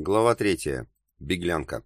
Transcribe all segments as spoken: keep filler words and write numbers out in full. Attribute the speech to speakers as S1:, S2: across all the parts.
S1: Глава третья. Беглянка.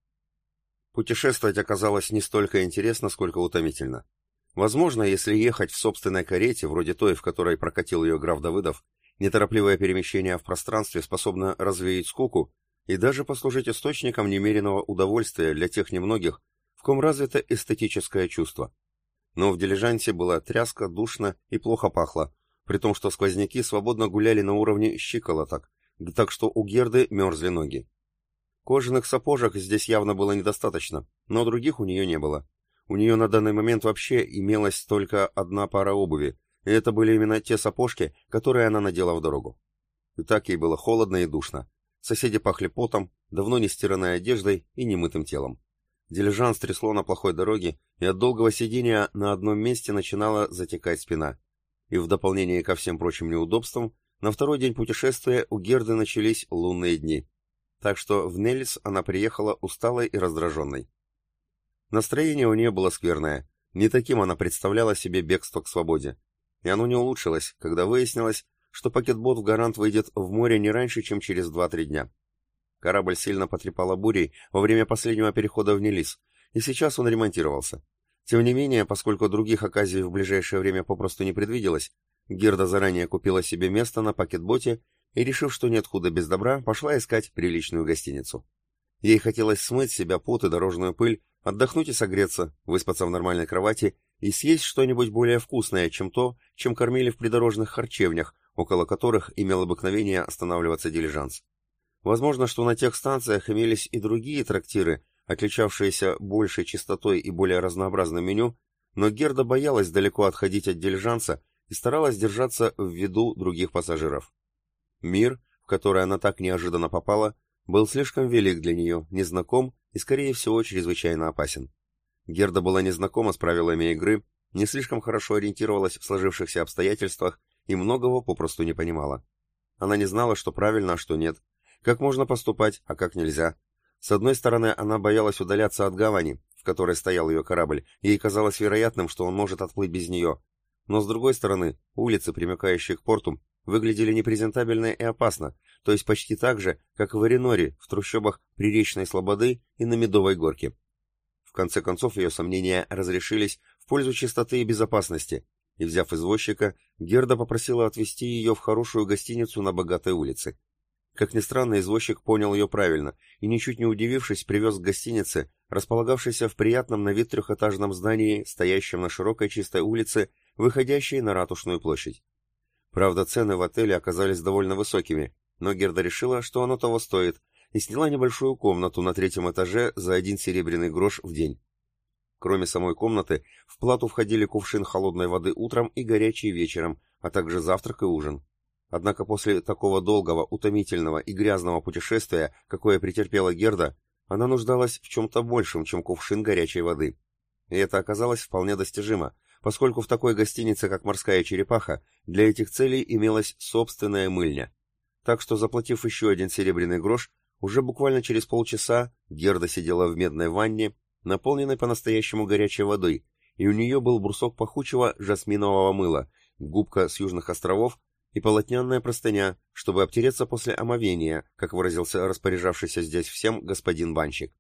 S1: Путешествовать оказалось не столько интересно, сколько утомительно. Возможно, если ехать в собственной карете, вроде той, в которой прокатил ее граф Давыдов, неторопливое перемещение в пространстве способно развеять скуку и даже послужить источником немеренного удовольствия для тех немногих, в ком развито эстетическое чувство. Но в дилижансе была тряска, душно и плохо пахло, при том, что сквозняки свободно гуляли на уровне щиколоток, так что у Герды мерзли ноги. Кожаных сапожек здесь явно было недостаточно, но других у нее не было. У нее на данный момент вообще имелась только одна пара обуви, и это были именно те сапожки, которые она надела в дорогу. И так ей было холодно и душно. Соседи пахли потом, давно не стиранной одеждой и немытым телом. Дилижанс трясло на плохой дороге, и от долгого сидения на одном месте начинала затекать спина. И в дополнение ко всем прочим неудобствам, на второй день путешествия у Герды начались лунные дни, так что в Неллис она приехала усталой и раздраженной. Настроение у нее было скверное, не таким она представляла себе бегство к свободе, и оно не улучшилось, когда выяснилось, что пакетбот в Гарант выйдет в море не раньше, чем через два-три дня. Корабль сильно потрепала бурей во время последнего перехода в Неллис, и сейчас он ремонтировался. Тем не менее, поскольку других оказий в ближайшее время попросту не предвиделось, Герда заранее купила себе место на пакетботе и, решив, что нет худа без добра, пошла искать приличную гостиницу. Ей хотелось смыть с себя пот и дорожную пыль, отдохнуть и согреться, выспаться в нормальной кровати и съесть что-нибудь более вкусное, чем то, чем кормили в придорожных харчевнях, около которых имел обыкновение останавливаться дилижанс. Возможно, что на тех станциях имелись и другие трактиры, отличавшиеся большей чистотой и более разнообразным меню, но Герда боялась далеко отходить от дилижанса и старалась держаться в виду других пассажиров. Мир, в который она так неожиданно попала, был слишком велик для нее, незнаком и, скорее всего, чрезвычайно опасен. Герда была незнакома с правилами игры, не слишком хорошо ориентировалась в сложившихся обстоятельствах и многого попросту не понимала. Она не знала, что правильно, а что нет, как можно поступать, а как нельзя. С одной стороны, она боялась удаляться от гавани, в которой стоял ее корабль, и ей казалось вероятным, что он может отплыть без нее. Но с другой стороны, улицы, примыкающие к порту, выглядели непрезентабельно и опасно, то есть почти так же, как в Вариноре, в трущобах Приречной Слободы и на Медовой горке. В конце концов, ее сомнения разрешились в пользу чистоты и безопасности, и, взяв извозчика, Герда попросила отвезти ее в хорошую гостиницу на богатой улице. Как ни странно, извозчик понял ее правильно и, ничуть не удивившись, привез к гостинице, располагавшейся в приятном на вид трехэтажном здании, стоящем на широкой чистой улице, выходящей на Ратушную площадь. Правда, цены в отеле оказались довольно высокими, но Герда решила, что оно того стоит, и сняла небольшую комнату на третьем этаже за один серебряный грош в день. Кроме самой комнаты, в плату входили кувшин холодной воды утром и горячий вечером, а также завтрак и ужин. Однако после такого долгого, утомительного и грязного путешествия, какое претерпела Герда, она нуждалась в чем-то большем, чем кувшин горячей воды. И это оказалось вполне достижимо, поскольку в такой гостинице, как «Морская черепаха», для этих целей имелась собственная мыльня. Так что, заплатив еще один серебряный грош, уже буквально через полчаса Герда сидела в медной ванне, наполненной по-настоящему горячей водой, и у нее был брусок пахучего жасминового мыла, губка с южных островов и полотняная простыня, чтобы обтереться после омовения, как выразился распоряжавшийся здесь всем господин банщик.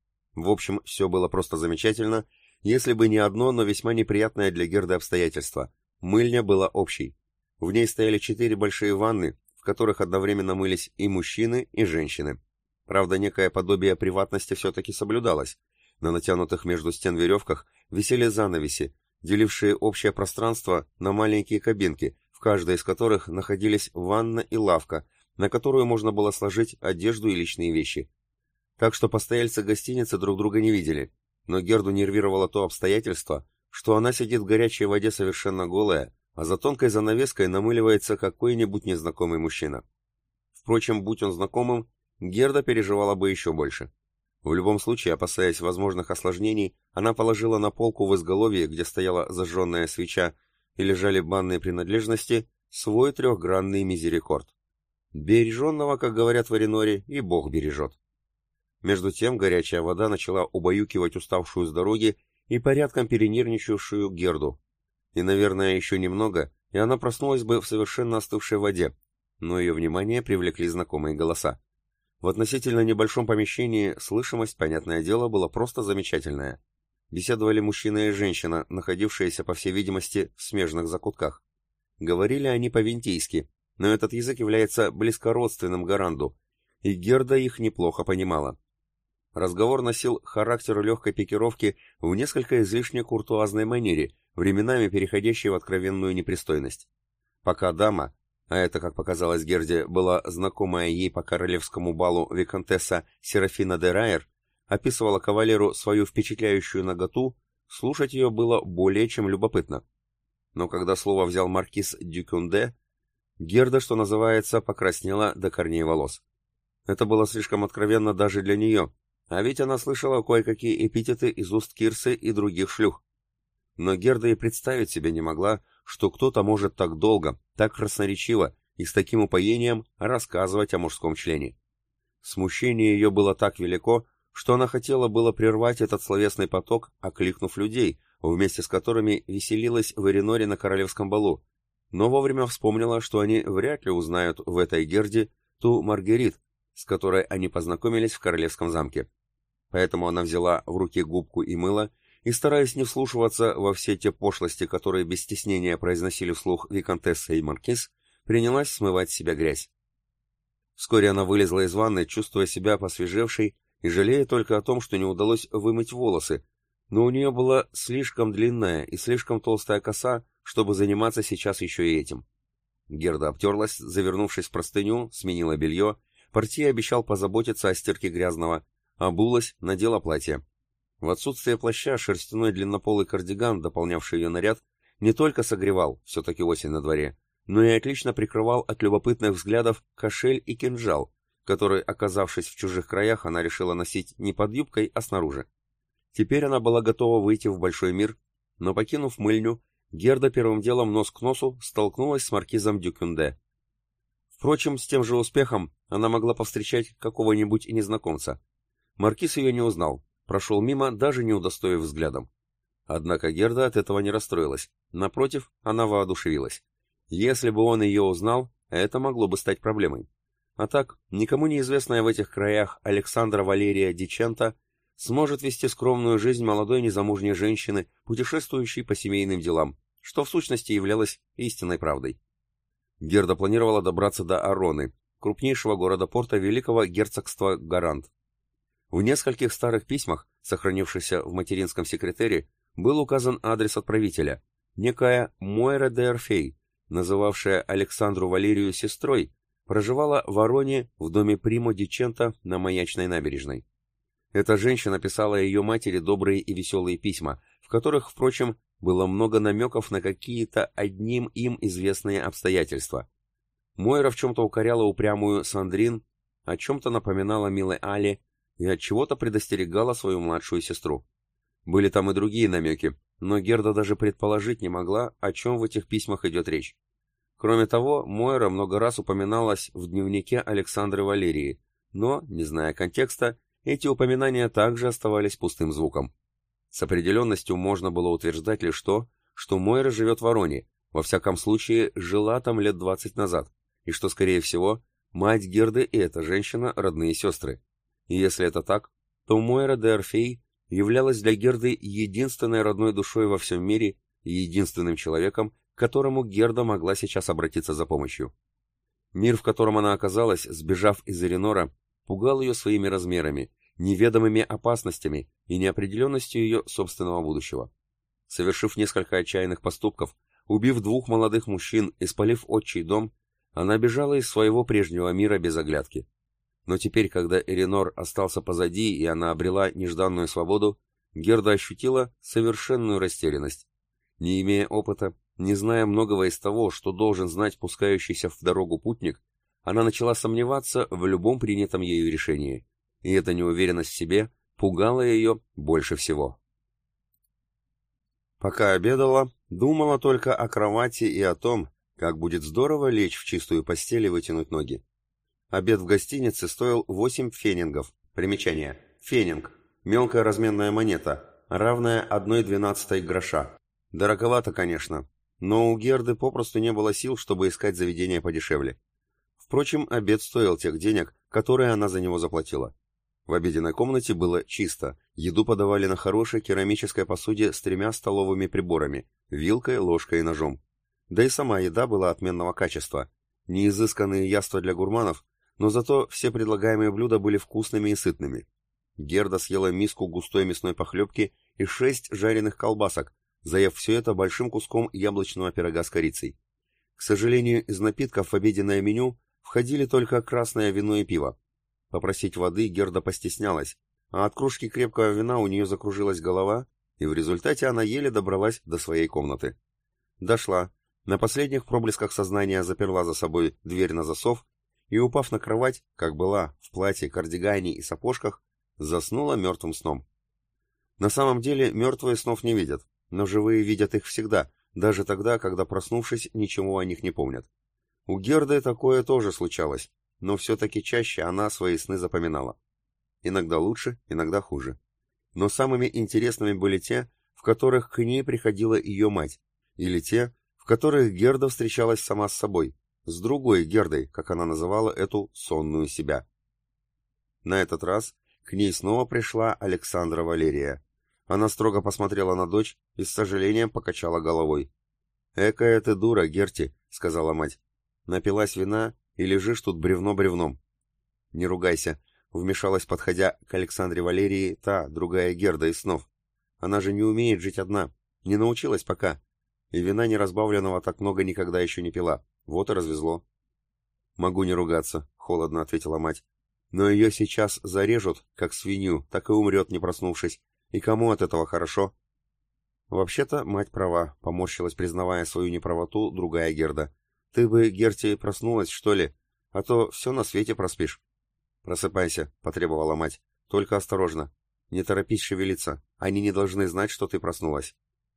S1: В общем, все было просто замечательно, если бы не одно, но весьма неприятное для Герды обстоятельство. Мыльня была общей. В ней стояли четыре большие ванны, в которых одновременно мылись и мужчины, и женщины. Правда, некое подобие приватности все-таки соблюдалось. На натянутых между стен веревках висели занавеси, делившие общее пространство на маленькие кабинки, в каждой из которых находились ванна и лавка, на которую можно было сложить одежду и личные вещи. Так что постояльцы гостиницы друг друга не видели, но Герду нервировало то обстоятельство, что она сидит в горячей воде совершенно голая, а за тонкой занавеской намыливается какой-нибудь незнакомый мужчина. Впрочем, будь он знакомым, Герда переживала бы еще больше. В любом случае, опасаясь возможных осложнений, она положила на полку в изголовье, где стояла зажженная свеча и лежали банные принадлежности, свой трехгранный мизерикорд. Береженного, как говорят в Вариноре, и Бог бережет. Между тем горячая вода начала убаюкивать уставшую с дороги и порядком перенервничавшую Герду. И, наверное, еще немного, и она проснулась бы в совершенно остывшей воде, но ее внимание привлекли знакомые голоса. В относительно небольшом помещении слышимость, понятное дело, была просто замечательная. Беседовали мужчина и женщина, находившиеся, по всей видимости, в смежных закутках. Говорили они по-винтийски, но этот язык является близкородственным гаранду, и Герда их неплохо понимала. Разговор носил характер легкой пикировки в несколько излишне куртуазной манере, временами переходящей в откровенную непристойность. Пока дама, а это, как показалось Герде, была знакомая ей по королевскому балу виконтесса Серафина де Райер, описывала кавалеру свою впечатляющую наготу, слушать ее было более чем любопытно. Но когда слово взял маркиз Дюкюнде, Герда, что называется, покраснела до корней волос. Это было слишком откровенно даже для нее, а ведь она слышала кое-какие эпитеты из уст Кирсы и других шлюх. Но Герда и представить себе не могла, что кто-то может так долго, так красноречиво и с таким упоением рассказывать о мужском члене. Смущение ее было так велико, что она хотела было прервать этот словесный поток, окликнув людей, вместе с которыми веселилась в Эреноре на королевском балу, но вовремя вспомнила, что они вряд ли узнают в этой Герде ту Маргерит, с которой они познакомились в королевском замке. Поэтому она взяла в руки губку и мыло, и, стараясь не вслушиваться во все те пошлости, которые без стеснения произносили вслух виконтесса и маркиз, принялась смывать с себя грязь. Вскоре она вылезла из ванны, чувствуя себя посвежевшей и жалея только о том, что не удалось вымыть волосы, но у нее была слишком длинная и слишком толстая коса, чтобы заниматься сейчас еще и этим. Герда обтерлась, завернувшись в простыню, сменила белье, портье обещал позаботиться о стирке грязного, обулась, надела платье. В отсутствие плаща шерстяной длиннополый кардиган, дополнявший ее наряд, не только согревал, все-таки осень на дворе, но и отлично прикрывал от любопытных взглядов кошель и кинжал, который, оказавшись в чужих краях, она решила носить не под юбкой, а снаружи. Теперь она была готова выйти в большой мир, но, покинув мыльню, Герда первым делом нос к носу столкнулась с маркизом Дюкюнде. Впрочем, с тем же успехом она могла повстречать какого-нибудь незнакомца. Маркиз ее не узнал, прошел мимо, даже не удостоив взглядом. Однако Герда от этого не расстроилась, напротив, она воодушевилась. Если бы он ее узнал, это могло бы стать проблемой. А так, никому неизвестная в этих краях Александра Валерия Дичента сможет вести скромную жизнь молодой незамужней женщины, путешествующей по семейным делам, что в сущности являлось истинной правдой. Герда планировала добраться до Ароны, крупнейшего города-порта Великого герцогства Гарант. В нескольких старых письмах, сохранившихся в материнском секретаре, был указан адрес отправителя, некая Мойра де Орфей, называвшая Александру Валерию сестрой, проживала в Ароне в доме Примо Дичента на Маячной набережной. Эта женщина писала ее матери добрые и веселые письма, в которых, впрочем, было много намеков на какие-то одним им известные обстоятельства. Мойра в чем-то укоряла упрямую Сандрин, о чем-то напоминала милой Але и от чего-то предостерегала свою младшую сестру. Были там и другие намеки, но Герда даже предположить не могла, о чем в этих письмах идет речь. Кроме того, Мойра много раз упоминалась в дневнике Александры Валерии, но, не зная контекста, эти упоминания также оставались пустым звуком. С определенностью можно было утверждать лишь то, что Мойра живет в Ароне, во всяком случае жила там лет двадцать назад, и что, скорее всего, мать Герды и эта женщина – родные сестры. И если это так, то Мойра де Орфей являлась для Герды единственной родной душой во всем мире и единственным человеком, к которому Герда могла сейчас обратиться за помощью. Мир, в котором она оказалась, сбежав из Эренора, пугал ее своими размерами, неведомыми опасностями и неопределенностью ее собственного будущего. Совершив несколько отчаянных поступков, убив двух молодых мужчин и спалив отчий дом, она бежала из своего прежнего мира без оглядки. Но теперь, когда Эренор остался позади и она обрела нежданную свободу, Герда ощутила совершенную растерянность. Не имея опыта, не зная многого из того, что должен знать пускающийся в дорогу путник, она начала сомневаться в любом принятом ею решении, и эта неуверенность в себе пугала ее больше всего. Пока обедала, думала только о кровати и о том, как будет здорово лечь в чистую постель и вытянуть ноги. Обед в гостинице стоил восемь фенингов. Примечание. Фенинг. Мелкая разменная монета, равная одной двенадцатой гроша. Дороговато, конечно, но у Герды попросту не было сил, чтобы искать заведение подешевле. Впрочем, обед стоил тех денег, которые она за него заплатила. В обеденной комнате было чисто, еду подавали на хорошей керамической посуде с тремя столовыми приборами, вилкой, ложкой и ножом. Да и сама еда была отменного качества. Не изысканные яства для гурманов, но зато все предлагаемые блюда были вкусными и сытными. Герда съела миску густой мясной похлебки и шесть жареных колбасок, заев все это большим куском яблочного пирога с корицей. К сожалению, из напитков в обеденное меню входили только красное вино и пиво. Попросить воды Герда постеснялась, а от кружки крепкого вина у нее закружилась голова, и в результате она еле добралась до своей комнаты. Дошла, на последних проблесках сознания заперла за собой дверь на засов и, упав на кровать, как была, в платье, кардигане и сапожках, заснула мертвым сном. На самом деле мертвые снов не видят, но живые видят их всегда, даже тогда, когда, проснувшись, ничего о них не помнят. У Герды такое тоже случалось, но все-таки чаще она свои сны запоминала. Иногда лучше, иногда хуже. Но самыми интересными были те, в которых к ней приходила ее мать, или те, в которых Герда встречалась сама с собой, с другой Гердой, как она называла эту сонную себя. На этот раз к ней снова пришла Александра Валерия. Она строго посмотрела на дочь и с сожалением покачала головой. «Экая ты дура, Герти», — сказала мать. «Напилась вина и лежишь тут бревно бревном». «Не ругайся», — вмешалась, подходя к Александре Валерии, та, другая Герда из снов. «Она же не умеет жить одна, не научилась пока, и вина неразбавленного так много никогда еще не пила, вот и развезло». «Могу не ругаться», — холодно ответила мать. «Но ее сейчас зарежут, как свинью, так и умрет, не проснувшись. И кому от этого хорошо?» «Вообще-то мать права», — поморщилась, признавая свою неправоту, другая Герда. «Ты бы, Герти, проснулась, что ли? А то все на свете проспишь». «Просыпайся», — потребовала мать. «Только осторожно. Не торопись шевелиться. Они не должны знать, что ты проснулась».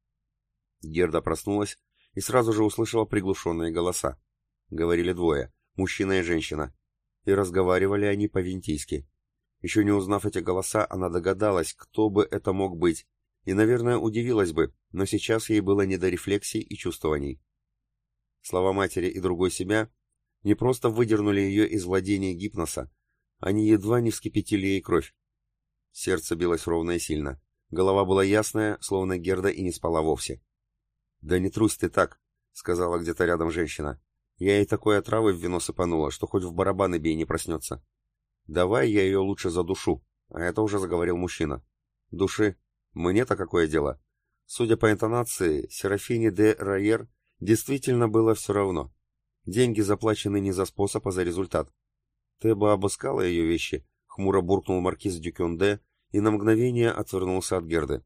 S1: Герда проснулась и сразу же услышала приглушенные голоса. Говорили двое, мужчина и женщина. И разговаривали они по-винтийски. Еще не узнав эти голоса, она догадалась, кто бы это мог быть, и, наверное, удивилась бы, но сейчас ей было не до рефлексий и чувствований. Слова матери и другой себя не просто выдернули ее из владения гипноса, они едва не вскипятили ей кровь. Сердце билось ровно и сильно. Голова была ясная, словно Герда и не спала вовсе. «Да не трусь ты так», — сказала где-то рядом женщина. «Я ей такой отравы в вино сыпанула, что хоть в барабаны бей, не проснется». «Давай я ее лучше задушу», — а это уже заговорил мужчина. «Души? Мне-то какое дело?» Судя по интонации, Серафине де Райер действительно было все равно. Деньги заплачены не за способ, а за результат. «Ты бы обыскала ее вещи», — хмуро буркнул маркиз Дюкюнде и на мгновение отвернулся от Герды.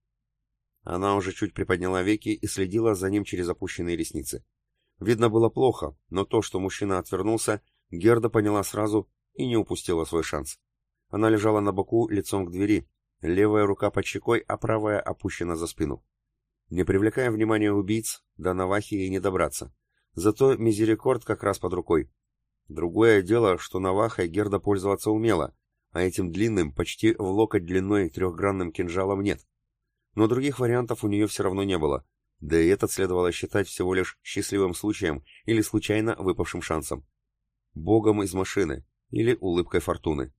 S1: Она уже чуть приподняла веки и следила за ним через опущенные ресницы. Видно было плохо, но то, что мужчина отвернулся, Герда поняла сразу и не упустила свой шанс. Она лежала на боку лицом к двери, левая рука под щекой, а правая опущена за спину. Не привлекая внимания убийц, до Навахи ей не добраться. Зато Мизерикорд как раз под рукой. Другое дело, что Навахой Герда пользоваться умела, а этим длинным, почти в локоть длиной трехгранным кинжалом нет. Но других вариантов у нее все равно не было, да и этот следовало считать всего лишь счастливым случаем или случайно выпавшим шансом. Богом из машины или улыбкой фортуны.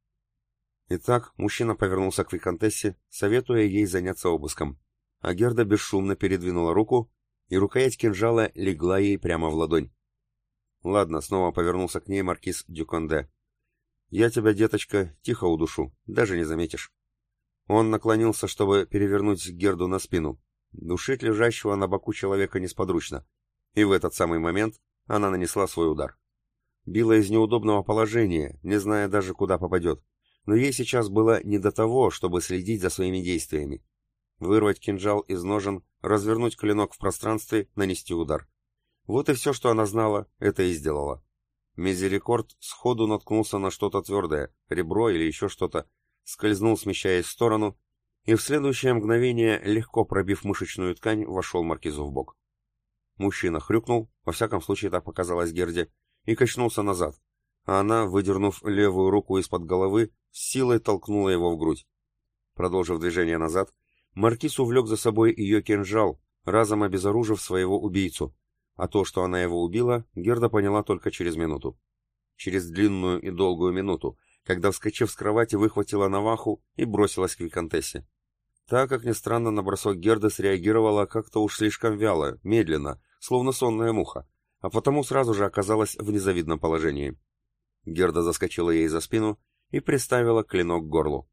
S1: Итак, мужчина повернулся к виконтессе, советуя ей заняться обыском, а Герда бесшумно передвинула руку, и рукоять кинжала легла ей прямо в ладонь. «Ладно», — снова повернулся к ней маркиз Дюконде. «Я тебя, деточка, тихо удушу, даже не заметишь». Он наклонился, чтобы перевернуть Герду на спину. Душить лежащего на боку человека несподручно. И в этот самый момент она нанесла свой удар. Била из неудобного положения, не зная даже, куда попадет. Но ей сейчас было не до того, чтобы следить за своими действиями. Вырвать кинжал из ножен, развернуть клинок в пространстве, нанести удар. Вот и все, что она знала, это и сделала. Мизерикорд сходу наткнулся на что-то твердое, ребро или еще что-то, скользнул, смещаясь в сторону, и в следующее мгновение, легко пробив мышечную ткань, вошел маркизу в бок. Мужчина хрюкнул, во всяком случае так показалось Герде, и качнулся назад, а она, выдернув левую руку из-под головы, с силой толкнула его в грудь. Продолжив движение назад, маркиз увлек за собой ее кинжал, разом обезоружив своего убийцу, а то, что она его убила, Герда поняла только через минуту. через длинную и долгую минуту, когда, вскочив с кровати, выхватила наваху и бросилась к виконтессе. Та, как ни странно, на бросок Герды среагировала как-то уж слишком вяло, медленно, словно сонная муха, а потому сразу же оказалась в незавидном положении. Герда заскочила ей за спину и приставила клинок к горлу.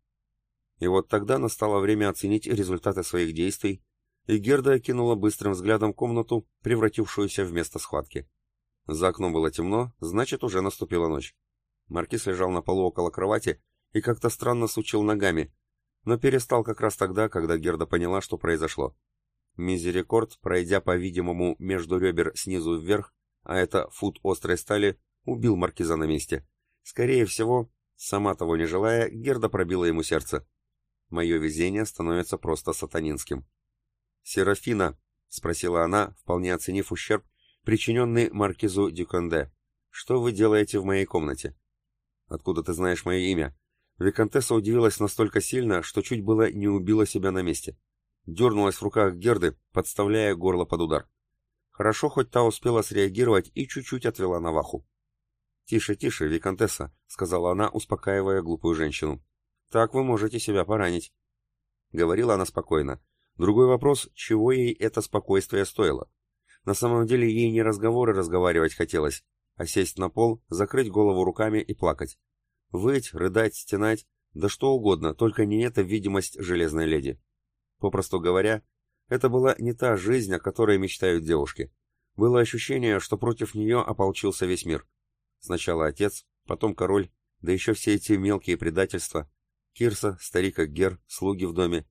S1: И вот тогда настало время оценить результаты своих действий, и Герда окинула быстрым взглядом комнату, превратившуюся в место схватки. За окном было темно, значит, уже наступила ночь. Маркиз лежал на полу около кровати и как-то странно сучил ногами, но перестал как раз тогда, когда Герда поняла, что произошло. Мизерикорд, пройдя, по-видимому, между ребер снизу вверх, а это фут острой стали, убил маркиза на месте. Скорее всего, сама того не желая, Герда пробила ему сердце. Мое везение становится просто сатанинским. «Серафина», — спросила она, вполне оценив ущерб, причиненный маркизу Дюконде, — «что вы делаете в моей комнате?» «Откуда ты знаешь мое имя?» Виконтесса удивилась настолько сильно, что чуть было не убила себя на месте. Дернулась в руках Герды, подставляя горло под удар. Хорошо, хоть та успела среагировать и чуть-чуть отвела наваху. «Тише, тише, Виконтесса», — сказала она, успокаивая глупую женщину. «Так вы можете себя поранить». Говорила она спокойно. Другой вопрос, чего ей это спокойствие стоило. На самом деле ей не разговоры разговаривать хотелось, а сесть на пол, закрыть голову руками и плакать. Выть, рыдать, стенать, да что угодно, только не эта видимость железной леди. Попросту говоря, это была не та жизнь, о которой мечтают девушки. Было ощущение, что против нее ополчился весь мир. Сначала отец, потом король, да еще все эти мелкие предательства. Кирса, старик Гер, слуги в доме.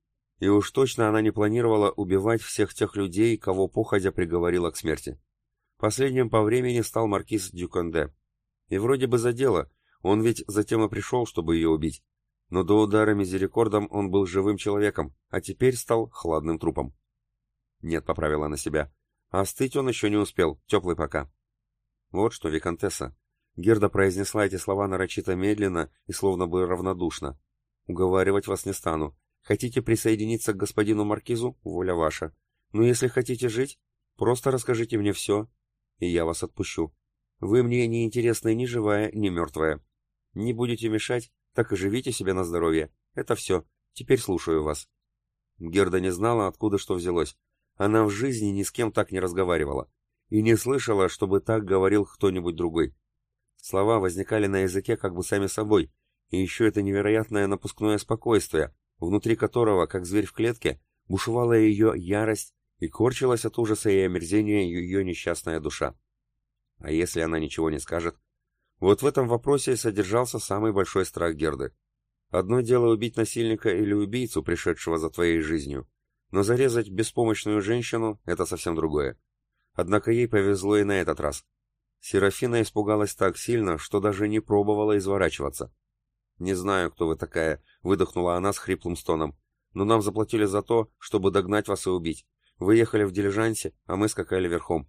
S1: И уж точно она не планировала убивать всех тех людей, кого походя приговорила к смерти. Последним по времени стал маркиз Дюконде. И вроде бы за дело, он ведь затем и пришел, чтобы ее убить. Но до удара мизерикордом он был живым человеком, а теперь стал хладным трупом. Нет, поправила на себя. Остыть он еще не успел, теплый пока. Вот что, Виконтесса. Герда произнесла эти слова нарочито медленно и словно бы равнодушно. Уговаривать вас не стану. Хотите присоединиться к господину маркизу? Воля ваша. Но если хотите жить, просто расскажите мне все, и я вас отпущу. Вы мне не интересны ни живая, ни мертвая. Не будете мешать, так и живите себе на здоровье. Это все. Теперь слушаю вас». Герда не знала, откуда что взялось. Она в жизни ни с кем так не разговаривала. И не слышала, чтобы так говорил кто-нибудь другой. Слова возникали на языке как бы сами собой. И еще это невероятное напускное спокойствие, внутри которого, как зверь в клетке, бушевала ее ярость и корчилась от ужаса и омерзения ее несчастная душа. А если она ничего не скажет? Вот в этом вопросе и содержался самый большой страх Герды. Одно дело убить насильника или убийцу, пришедшего за твоей жизнью, но зарезать беспомощную женщину — это совсем другое. Однако ей повезло и на этот раз. Серафина испугалась так сильно, что даже не пробовала изворачиваться. «Не знаю, кто вы такая», — выдохнула она с хриплым стоном, «но нам заплатили за то, чтобы догнать вас и убить. Вы ехали в дилижансе, а мы скакали верхом».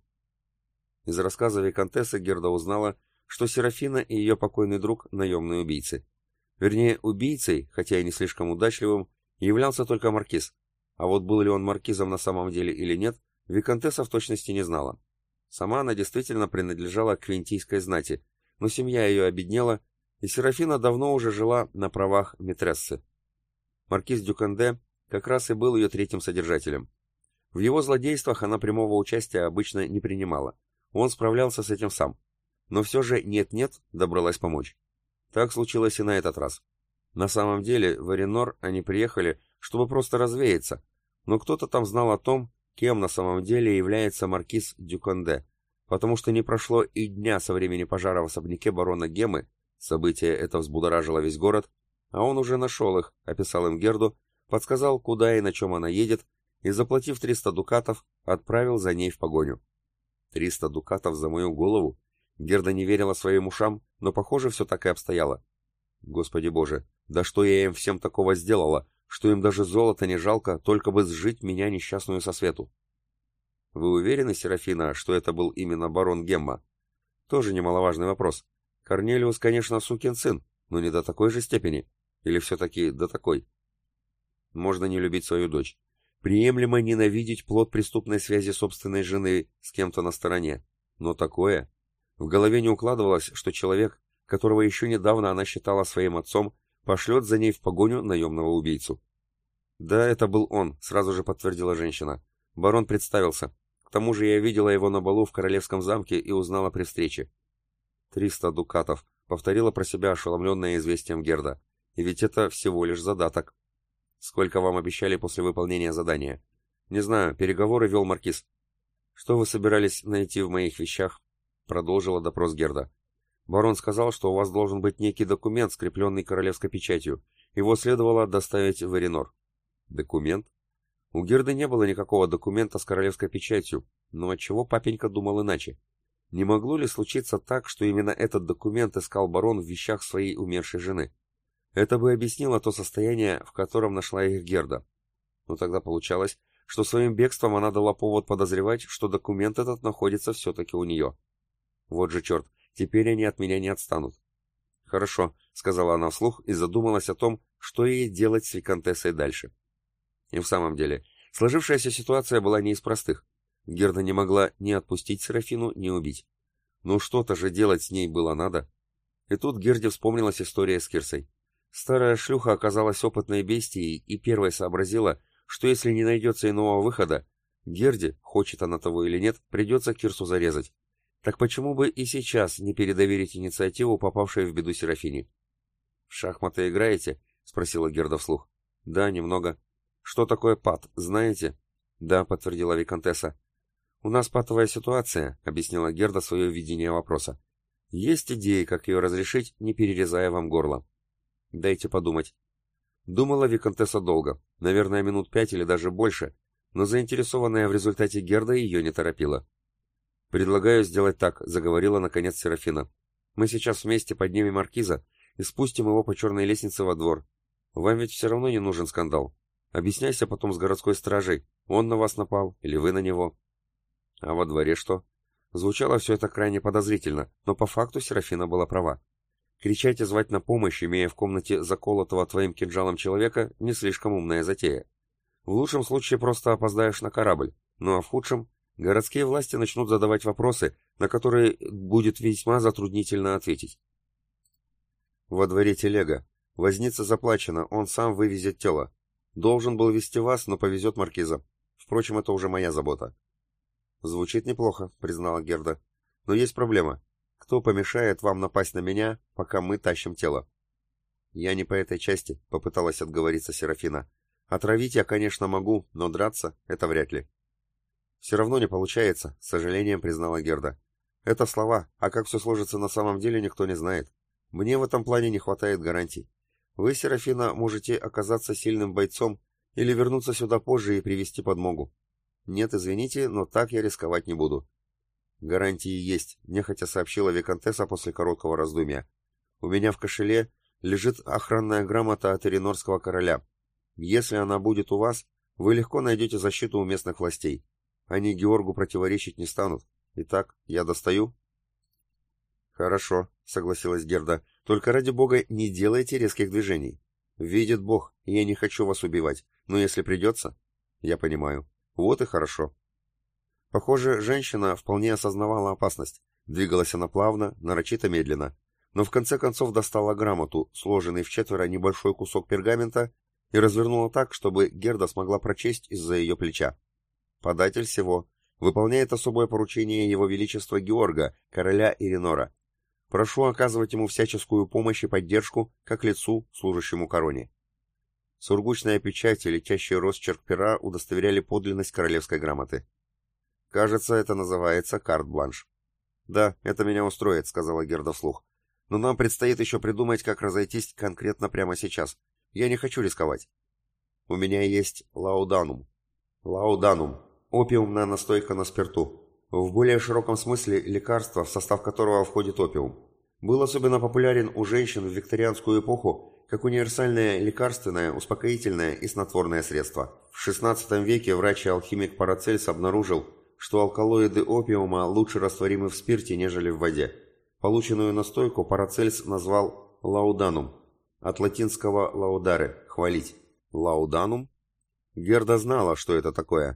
S1: Из рассказа виконтессы Герда узнала, что Серафина и ее покойный друг — наемные убийцы. Вернее, убийцей, хотя и не слишком удачливым, являлся только маркиз. А вот был ли он маркизом на самом деле или нет, виконтесса в точности не знала. Сама она действительно принадлежала к квинтийской знати, но семья ее обеднела, и Серафина давно уже жила на правах митрессы. Маркиз Дюконде как раз и был ее третьим содержателем. В его злодействах она прямого участия обычно не принимала. Он справлялся с этим сам. Но все же нет-нет добралась помочь. Так случилось и на этот раз. На самом деле в Эринор они приехали, чтобы просто развеяться, но кто-то там знал о том, кем на самом деле является маркиз Дюконде, потому что не прошло и дня со времени пожара в особняке барона Геммы, событие это взбудоражило весь город, а он уже нашел их, описал им Герду, подсказал, куда и на чем она едет, и, заплатив триста дукатов, отправил за ней в погоню. Триста дукатов за мою голову? Герда не верила своим ушам, но, похоже, все так и обстояло. Господи боже, да что я им всем такого сделала, что им даже золота не жалко, только бы сжить меня несчастную со свету. Вы уверены, Серафина, что это был именно барон Гемма? Тоже немаловажный вопрос. Корнелиус, конечно, сукин сын, но не до такой же степени. Или все-таки до такой? Можно не любить свою дочь. Приемлемо ненавидеть плод преступной связи собственной жены с кем-то на стороне. Но такое... В голове не укладывалось, что человек, которого еще недавно она считала своим отцом, пошлет за ней в погоню наемного убийцу. «Да, это был он», — сразу же подтвердила женщина. «Барон представился. К тому же я видела его на балу в Королевском замке и узнала при встрече». «Триста дукатов», — повторила про себя ошеломленная известием Герда. «И ведь это всего лишь задаток». «Сколько вам обещали после выполнения задания?» «Не знаю, переговоры вел маркиз». «Что вы собирались найти в моих вещах?» — продолжила допрос Герда. «Барон сказал, что у вас должен быть некий документ, скрепленный королевской печатью. Его следовало доставить в Эринор». «Документ?» У Герды не было никакого документа с королевской печатью, но отчего папенька думал иначе? Не могло ли случиться так, что именно этот документ искал барон в вещах своей умершей жены? Это бы объяснило то состояние, в котором нашла их Герда. Но тогда получалось, что своим бегством она дала повод подозревать, что документ этот находится все-таки у нее. Вот же черт, теперь они от меня не отстанут. «Хорошо», — сказала она вслух и задумалась о том, что ей делать с виконтессой дальше. И в самом деле, сложившаяся ситуация была не из простых. Герда не могла ни отпустить Серафину, ни убить. Ну что-то же делать с ней было надо. И тут Герде вспомнилась история с Кирсой. Старая шлюха оказалась опытной бестией и первой сообразила, что если не найдется иного выхода, Герде, хочет она того или нет, придется Кирсу зарезать. Так почему бы и сейчас не передоверить инициативу, попавшей в беду Серафине? «В шахматы играете?» — спросила Герда вслух. «Да, немного». «Что такое пат, знаете?» «Да», — подтвердила виконтесса. «У нас патовая ситуация», — объяснила Герда свое видение вопроса. «Есть идеи, как ее разрешить, не перерезая вам горло?» «Дайте подумать». Думала виконтесса долго, наверное, минут пять или даже больше, но заинтересованная в результате Герда ее не торопила. «Предлагаю сделать так», — заговорила наконец Серафина. «Мы сейчас вместе поднимем маркиза и спустим его по черной лестнице во двор. Вам ведь все равно не нужен скандал. Объясняйся потом с городской стражей, он на вас напал или вы на него». «А во дворе что?» Звучало все это крайне подозрительно, но по факту Серафина была права. Кричать и звать на помощь, имея в комнате заколотого твоим кинжалом человека, не слишком умная затея. В лучшем случае просто опоздаешь на корабль, ну а в худшем городские власти начнут задавать вопросы, на которые будет весьма затруднительно ответить. Во дворе телега. Возница заплачено, он сам вывезет тело. Должен был везти вас, но повезет маркиза. Впрочем, это уже моя забота. Звучит неплохо, признала Герда. Но есть проблема. Кто помешает вам напасть на меня, пока мы тащим тело? Я не по этой части, попыталась отговориться Серафина. Отравить я, конечно, могу, но драться — это вряд ли. Все равно не получается, с сожалением признала Герда. Это слова, а как все сложится на самом деле, никто не знает. Мне в этом плане не хватает гарантий. Вы, Серафина, можете оказаться сильным бойцом или вернуться сюда позже и привести подмогу. Нет, извините, но так я рисковать не буду. Гарантии есть, нехотя сообщила виконтесса после короткого раздумья. У меня в кошеле лежит охранная грамота от Эринорского короля. Если она будет у вас, вы легко найдете защиту у местных властей. Они Георгу противоречить не станут. Итак, я достаю? Хорошо, согласилась Герда. Только ради бога не делайте резких движений. Видит Бог, я не хочу вас убивать, но если придется... Я понимаю. Вот и хорошо. Похоже, женщина вполне осознавала опасность. Двигалась она плавно, нарочито медленно. Но в конце концов достала грамоту, сложенный в четверо небольшой кусок пергамента, и развернула так, чтобы Герда смогла прочесть из-за ее плеча. Податель всего. Выполняет особое поручение Его Величества Георга, короля Эринора. Прошу оказывать ему всяческую помощь и поддержку, как лицу, служащему короне. Сургучная печать и летящий росчерк пера удостоверяли подлинность королевской грамоты. Кажется, это называется карт-бланш. Да, это меня устроит, сказала Герда вслух. Но нам предстоит еще придумать, как разойтись конкретно прямо сейчас. Я не хочу рисковать. У меня есть лауданум. Лауданум. Опиумная настойка на спирту. В более широком смысле лекарство, в состав которого входит опиум. Был особенно популярен у женщин в викторианскую эпоху как универсальное лекарственное, успокоительное и снотворное средство. В шестнадцатом веке врач и алхимик Парацельс обнаружил, что алкалоиды опиума лучше растворимы в спирте, нежели в воде. Полученную настойку Парацельс назвал лауданум, от латинского лаударе – хвалить. Лауданум? Герда знала, что это такое.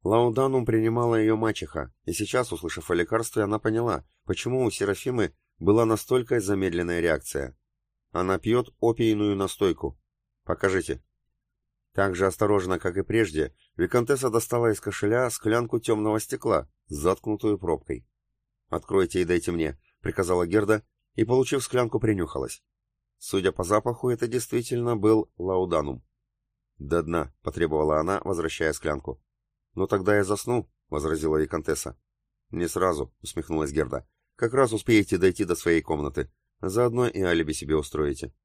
S1: Лауданум принимала ее мачеха, и сейчас, услышав о лекарстве, она поняла, почему у Серафимы была настолько замедленная реакция. Она пьет опийную настойку. Покажите. Так же осторожно, как и прежде, виконтесса достала из кошеля склянку темного стекла, заткнутую пробкой. «Откройте и дайте мне», — приказала Герда, и, получив склянку, принюхалась. Судя по запаху, это действительно был лауданум. «До дна», — потребовала она, возвращая склянку. «Ну тогда я засну», — возразила виконтесса. «Не сразу», — усмехнулась Герда. «Как раз успеете дойти до своей комнаты. Заодно и алиби себе устроите».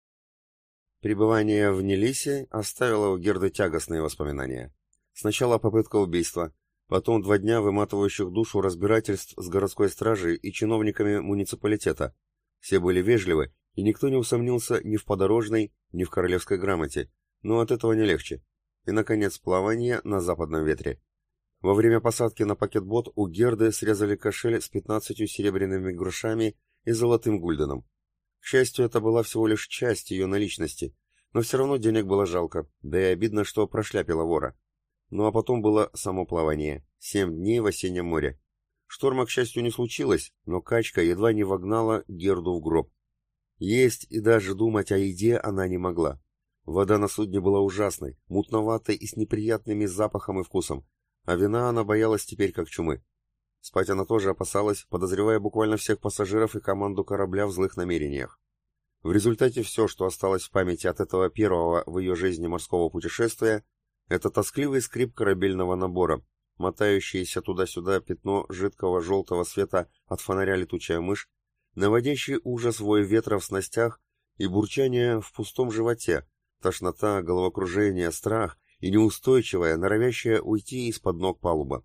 S1: Пребывание в Нелисе оставило у Герды тягостные воспоминания. Сначала попытка убийства, потом два дня выматывающих душу разбирательств с городской стражей и чиновниками муниципалитета. Все были вежливы, и никто не усомнился ни в подорожной, ни в королевской грамоте, но от этого не легче. И, наконец, плавание на западном ветре. Во время посадки на пакетбот у Герды срезали кошель с пятнадцатью серебряными грошами и золотым гульденом. К счастью, это была всего лишь часть ее наличности, но все равно денег было жалко, да и обидно, что прошляпила вора. Ну а потом было само плавание, семь дней в осеннем море. Шторма, к счастью, не случилось, но качка едва не вогнала Герду в гроб. Есть и даже думать о еде она не могла. Вода на судне была ужасной, мутноватой и с неприятными запахом и вкусом, а вина она боялась теперь как чумы. Спать она тоже опасалась, подозревая буквально всех пассажиров и команду корабля в злых намерениях. В результате все, что осталось в памяти от этого первого в ее жизни морского путешествия, это тоскливый скрип корабельного набора, мотающееся туда-сюда пятно жидкого желтого света от фонаря летучая мышь, наводящий ужас вой ветра в снастях и бурчание в пустом животе, тошнота, головокружение, страх и неустойчивая, норовящая уйти из-под ног палуба.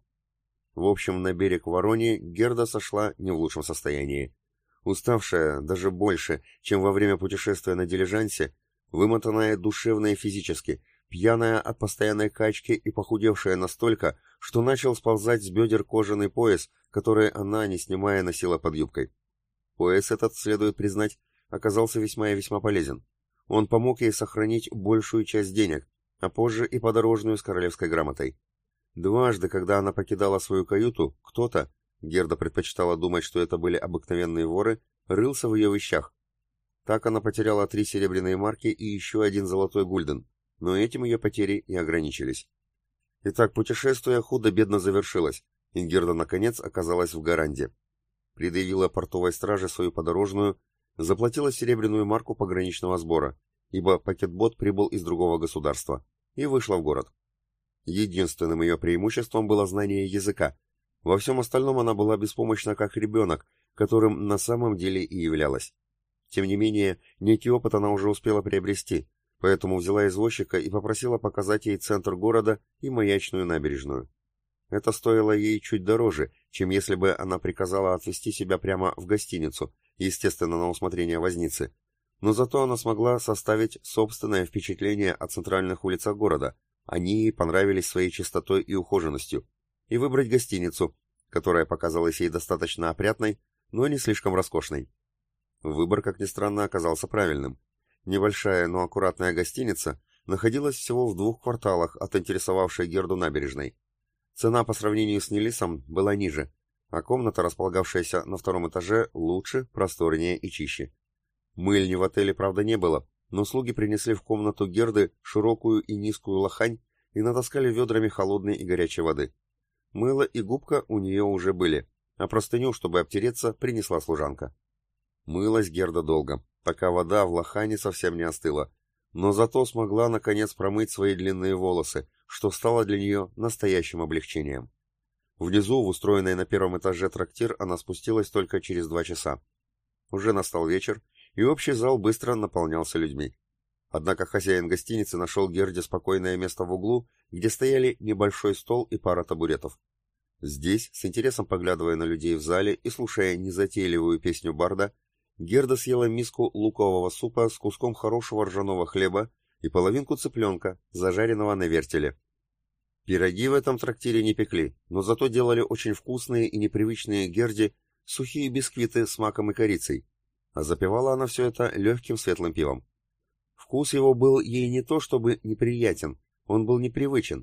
S1: В общем, на берег Вороньи Герда сошла не в лучшем состоянии. Уставшая, даже больше, чем во время путешествия на дилижансе, вымотанная душевно и физически, пьяная от постоянной качки и похудевшая настолько, что начал сползать с бедер кожаный пояс, который она, не снимая, носила под юбкой. Пояс этот, следует признать, оказался весьма и весьма полезен. Он помог ей сохранить большую часть денег, а позже и подорожную с королевской грамотой. Дважды, когда она покидала свою каюту, кто-то, Герда предпочитала думать, что это были обыкновенные воры, рылся в ее вещах. Так она потеряла три серебряные марки и еще один золотой гульден, но этим ее потери и ограничились. Итак, путешествие худо-бедно завершилось, и Герда наконец оказалась в Гаранде. Предъявила портовой страже свою подорожную, заплатила серебряную марку пограничного сбора, ибо пакетбот прибыл из другого государства, и вышла в город. Единственным ее преимуществом было знание языка. Во всем остальном она была беспомощна как ребенок, которым на самом деле и являлась. Тем не менее, некий опыт она уже успела приобрести, поэтому взяла извозчика и попросила показать ей центр города и маячную набережную. Это стоило ей чуть дороже, чем если бы она приказала отвезти себя прямо в гостиницу, естественно, на усмотрение возницы. Но зато она смогла составить собственное впечатление о центральных улицах города. Они ей понравились своей чистотой и ухоженностью, и выбрать гостиницу, которая показалась ей достаточно опрятной, но не слишком роскошной. Выбор, как ни странно, оказался правильным. Небольшая, но аккуратная гостиница находилась всего в двух кварталах от интересовавшей Герду набережной. Цена по сравнению с Нелисом была ниже, а комната, располагавшаяся на втором этаже, лучше, просторнее и чище. Мыльни в отеле, правда, не было, но слуги принесли в комнату Герды широкую и низкую лохань и натаскали ведрами холодной и горячей воды. Мыло и губка у нее уже были, а простыню, чтобы обтереться, принесла служанка. Мылась Герда долго, пока вода в лохане совсем не остыла, но зато смогла наконец промыть свои длинные волосы, что стало для нее настоящим облегчением. Внизу, в устроенной на первом этаже трактир, она спустилась только через два часа. Уже настал вечер, и общий зал быстро наполнялся людьми. Однако хозяин гостиницы нашел Герде спокойное место в углу, где стояли небольшой стол и пара табуретов. Здесь, с интересом поглядывая на людей в зале и слушая незатейливую песню барда, Герда съела миску лукового супа с куском хорошего ржаного хлеба и половинку цыпленка, зажаренного на вертеле. Пироги в этом трактире не пекли, но зато делали очень вкусные и непривычные Герде сухие бисквиты с маком и корицей, а запивала она все это легким светлым пивом. Вкус его был ей не то чтобы неприятен, он был непривычен,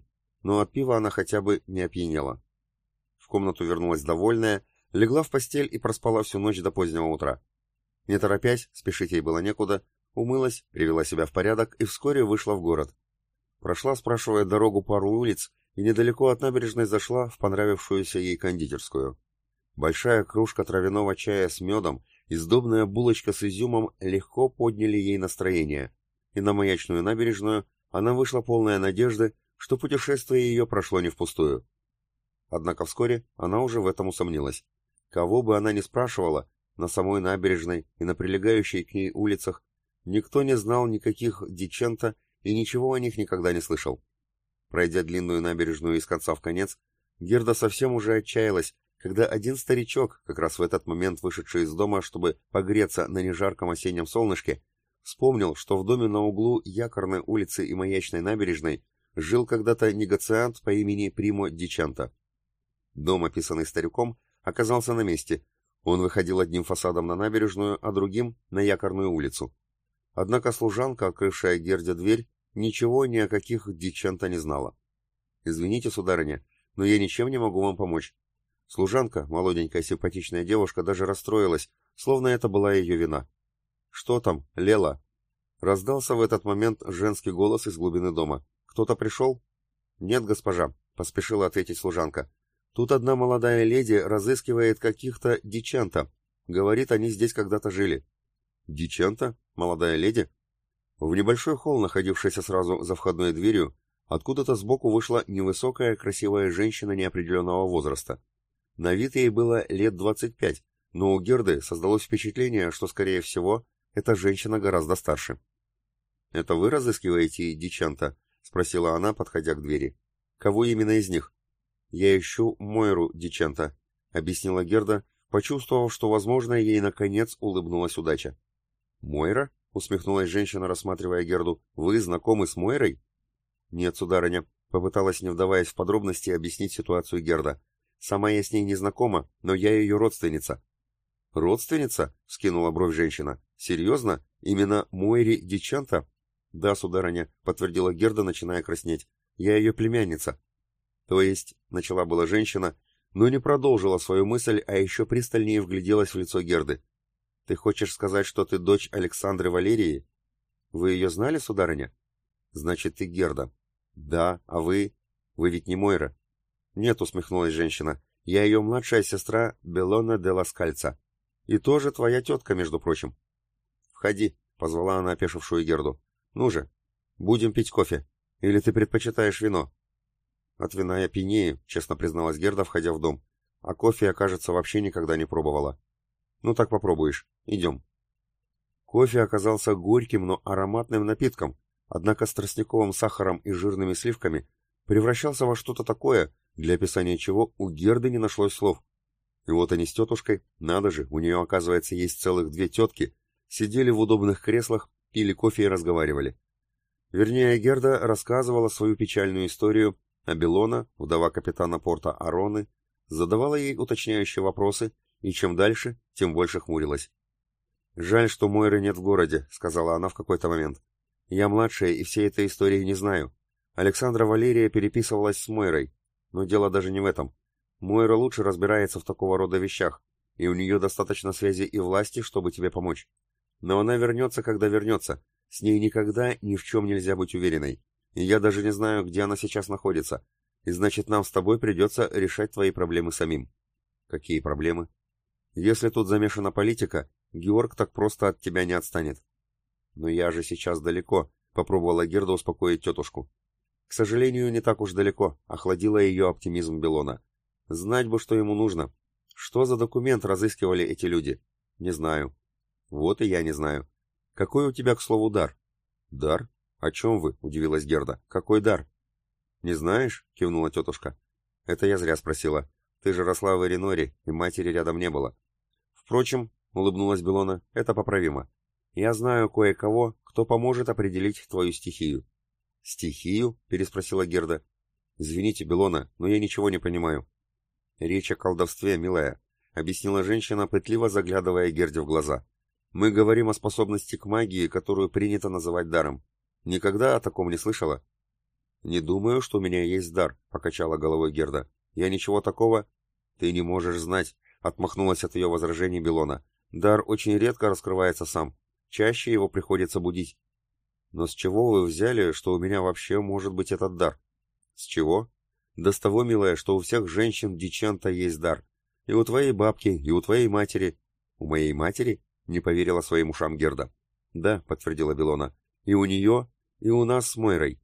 S1: но от пива она хотя бы не опьянела. В комнату вернулась довольная, легла в постель и проспала всю ночь до позднего утра. Не торопясь, спешить ей было некуда, умылась, привела себя в порядок и вскоре вышла в город. Прошла, спрашивая дорогу, пару улиц, и недалеко от набережной зашла в понравившуюся ей кондитерскую. Большая кружка травяного чая с медом и сдобная булочка с изюмом легко подняли ей настроение, и на Маячную набережную она вышла полная надежды, что путешествие ее прошло не впустую. Однако вскоре она уже в этом усомнилась. Кого бы она ни спрашивала, на самой набережной и на прилегающей к ней улицах, никто не знал никаких Диченто и ничего о них никогда не слышал. Пройдя длинную набережную из конца в конец, Герда совсем уже отчаялась, когда один старичок, как раз в этот момент вышедший из дома, чтобы погреться на нежарком осеннем солнышке, вспомнил, что в доме на углу Якорной улицы и Маячной набережной жил когда-то негациант по имени Примо Диченто. Дом, описанный стариком, оказался на месте. Он выходил одним фасадом на набережную, а другим — на Якорную улицу. Однако служанка, открывшая Герде дверь, ничего ни о каких Диченто не знала. «Извините, сударыня, но я ничем не могу вам помочь». Служанка, молоденькая симпатичная девушка, даже расстроилась, словно это была ее вина. «Что там, Лела?» Раздался в этот момент женский голос из глубины дома. «Кто-то пришел?» «Нет, госпожа», — поспешила ответить служанка. «Тут одна молодая леди разыскивает каких-то Диченто. Говорит, они здесь когда-то жили». «Диченто? Молодая леди?» В небольшой холл, находившийся сразу за входной дверью, откуда-то сбоку вышла невысокая красивая женщина неопределенного возраста. На вид ей было лет двадцать пять, но у Герды создалось впечатление, что, скорее всего, эта женщина гораздо старше. «Это вы разыскиваете Диченто?» — спросила она, подходя к двери. «Кого именно из них?» «Я ищу Мойру Диченто», — объяснила Герда, почувствовав, что, возможно, ей наконец улыбнулась удача. «Мойра?» — усмехнулась женщина, рассматривая Герду. «Вы знакомы с Мойрой?» «Нет, сударыня», — попыталась, не вдаваясь в подробности, объяснить ситуацию Герда. «Сама я с ней не знакома, но я ее родственница». «Родственница?» — вскинула бровь женщина. «Серьезно? Именно Мойри Диченто?» «Да, сударыня», — подтвердила Герда, начиная краснеть. «Я ее племянница». «То есть», — начала была женщина, но не продолжила свою мысль, а еще пристальнее вгляделась в лицо Герды. «Ты хочешь сказать, что ты дочь Александры Валерии?» «Вы ее знали, сударыня?» «Значит, ты Герда». «Да, а вы? Вы ведь не Мойра?» «Нет», — усмехнулась женщина, — «я ее младшая сестра Белона де Ласкальца. И тоже твоя тетка, между прочим». «Входи», — позвала она опешившую Герду. «Ну же, будем пить кофе. Или ты предпочитаешь вино?» «От вина я пьянею», — честно призналась Герда, входя в дом. «А кофе я, кажется, вообще никогда не пробовала». «Ну так попробуешь. Идем». Кофе оказался горьким, но ароматным напитком, однако с тростниковым сахаром и жирными сливками превращался во что-то такое, для описания чего у Герды не нашлось слов. И вот они с тетушкой, надо же, у нее, оказывается, есть целых две тетки, сидели в удобных креслах, пили кофе и разговаривали. Вернее, Герда рассказывала свою печальную историю, а Белона, вдова капитана порта Ароны, задавала ей уточняющие вопросы, и чем дальше, тем больше хмурилась. «Жаль, что Мойры нет в городе», — сказала она в какой-то момент. «Я младшая и всей этой истории не знаю. Александра Валерия переписывалась с Мойрой, но дело даже не в этом. Мойра лучше разбирается в такого рода вещах, и у нее достаточно связи и власти, чтобы тебе помочь. Но она вернется, когда вернется. С ней никогда ни в чем нельзя быть уверенной. И я даже не знаю, где она сейчас находится. И значит, нам с тобой придется решать твои проблемы самим». «Какие проблемы?» «Если тут замешана политика, Георг так просто от тебя не отстанет». «Но я же сейчас далеко», — попробовала Герда успокоить тетушку. «К сожалению, не так уж далеко», — охладила ее оптимизм Белона. «Знать бы, что ему нужно. Что за документ разыскивали эти люди?» «Не знаю». «Вот и я не знаю. Какой у тебя, к слову, дар?» «Дар? О чем вы?» — удивилась Герда. «Какой дар?» «Не знаешь?» — кивнула тетушка. «Это я зря спросила. Ты же росла в Эриноре, и матери рядом не было». «Впрочем», — улыбнулась Белона, — «это поправимо. Я знаю кое-кого, кто поможет определить твою стихию». «Стихию?» — переспросила Герда. «Извините, Белона, но я ничего не понимаю». «Речь о колдовстве, милая», — объяснила женщина, пытливо заглядывая Герде в глаза. «Мы говорим о способности к магии, которую принято называть даром. Никогда о таком не слышала?» «Не думаю, что у меня есть дар», — покачала головой Герда. «Я ничего такого...» «Ты не можешь знать», — отмахнулась от ее возражений Белона. «Дар очень редко раскрывается сам. Чаще его приходится будить». «Но с чего вы взяли, что у меня вообще может быть этот дар?» «С чего?» «Да с того, милая, что у всех женщин Дичанта есть дар. И у твоей бабки, и у твоей матери». «У моей матери?» — не поверила своим ушам Герда. «Да», — подтвердила Белона. «И у нее, и у нас с Мойрой.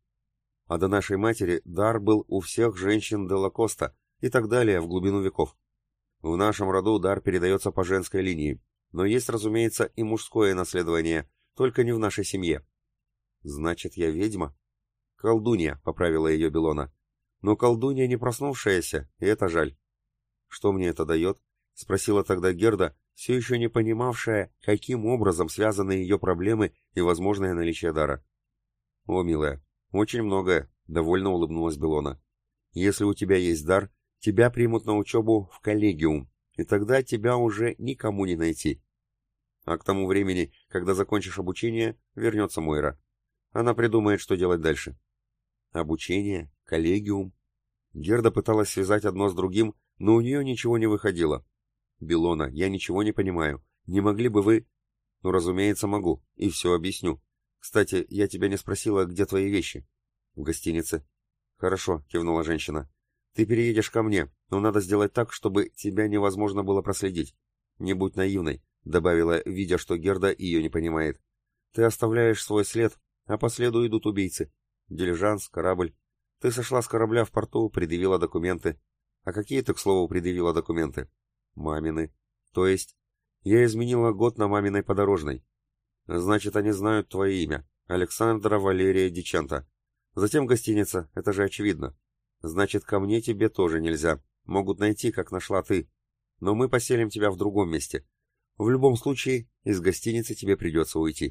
S1: А до нашей матери дар был у всех женщин Делакоста и так далее в глубину веков. В нашем роду дар передается по женской линии, но есть, разумеется, и мужское наследование, только не в нашей семье». «Значит, я ведьма?» «Колдунья», — поправила ее Белона. «Но колдунья не проснувшаяся, и это жаль». «Что мне это дает?» — спросила тогда Герда, все еще не понимавшая, каким образом связаны ее проблемы и возможное наличие дара. «О, милая, очень многое», — довольно улыбнулась Белона. «Если у тебя есть дар, тебя примут на учебу в коллегиум, и тогда тебя уже никому не найти. А к тому времени, когда закончишь обучение, вернется Мойра. Она придумает, что делать дальше». «Обучение? Коллегиум?» Герда пыталась связать одно с другим, но у нее ничего не выходило. «Белона, я ничего не понимаю. Не могли бы вы...» «Ну, разумеется, могу. И все объясню. Кстати, я тебя не спросила, где твои вещи?» «В гостинице». «Хорошо», — кивнула женщина. «Ты переедешь ко мне, но надо сделать так, чтобы тебя невозможно было проследить. Не будь наивной», — добавила, видя, что Герда ее не понимает. «Ты оставляешь свой след, а по следу идут убийцы. Дилижанс, корабль. Ты сошла с корабля в порту, предъявила документы. А какие ты, к слову, предъявила документы?» «Мамины. То есть...» «Я изменила год на маминой подорожной». «Значит, они знают твое имя. Александра Валерия Дичанта. Затем гостиница, это же очевидно. Значит, ко мне тебе тоже нельзя. Могут найти, как нашла ты. Но мы поселим тебя в другом месте. В любом случае, из гостиницы тебе придется уйти».